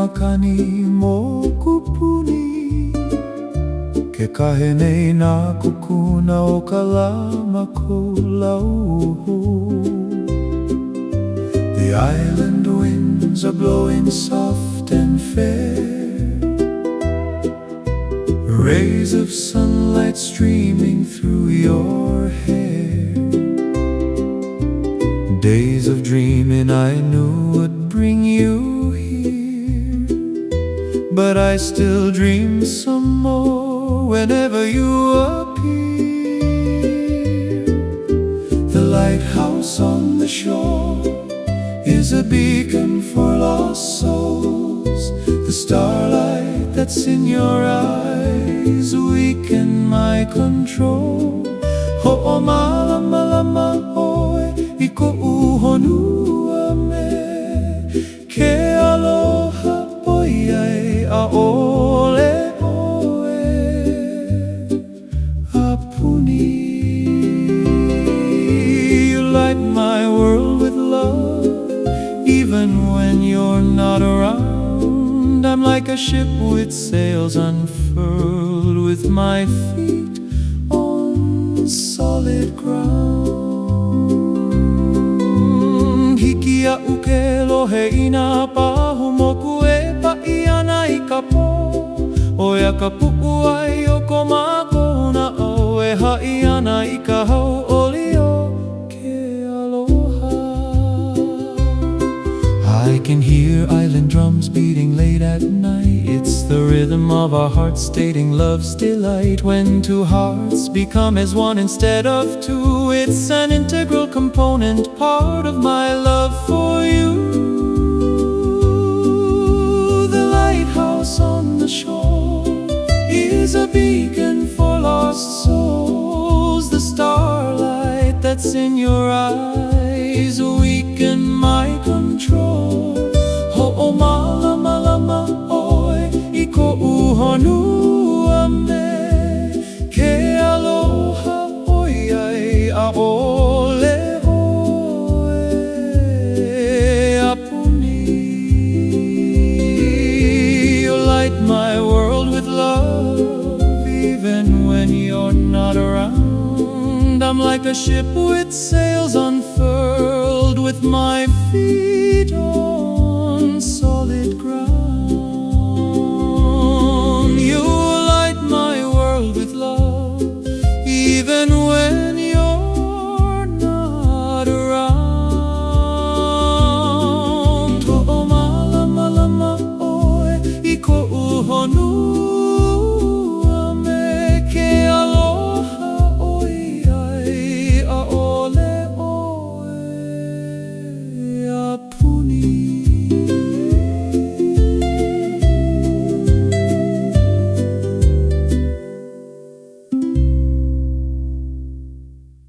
makani mo kupuni Ke kahene na kukuna o kalama ko lauhu The island winds are blowing soft and fair Rays of sunlight streaming through your hair Days of dreaming I knew would bring you here But I still dream some more whenever you appear The lighthouse on the shore is a beacon for lost souls The starlight that's in your eyes weaken my control Ho'o malama lama oe iko uhonua me Ke aloha poiai a ole oe apuni You light my world with love even when you're not around I'm like a ship with sails unfurled with my feet on solid ground Hiki a'u ke lohe ina pahumoku e pa'iana i ka po Oia ka pu'u ai o ko makona au e ha'i ana i ka hau olio ke aloha I can hear island drums beating late at night It's the rhythm of our hearts stating love's delight When two hearts become as one instead of two It's an integral component, part of my love for you The lighthouse on the shore is a beacon for lost souls The starlight that's in your eyes weaken my control Ho'o malama lama oe iko uhonua me Ke aloha oiai a ole oe apuni You light my world with love even when you're not around I'm like a ship with sails unfurled with my feet on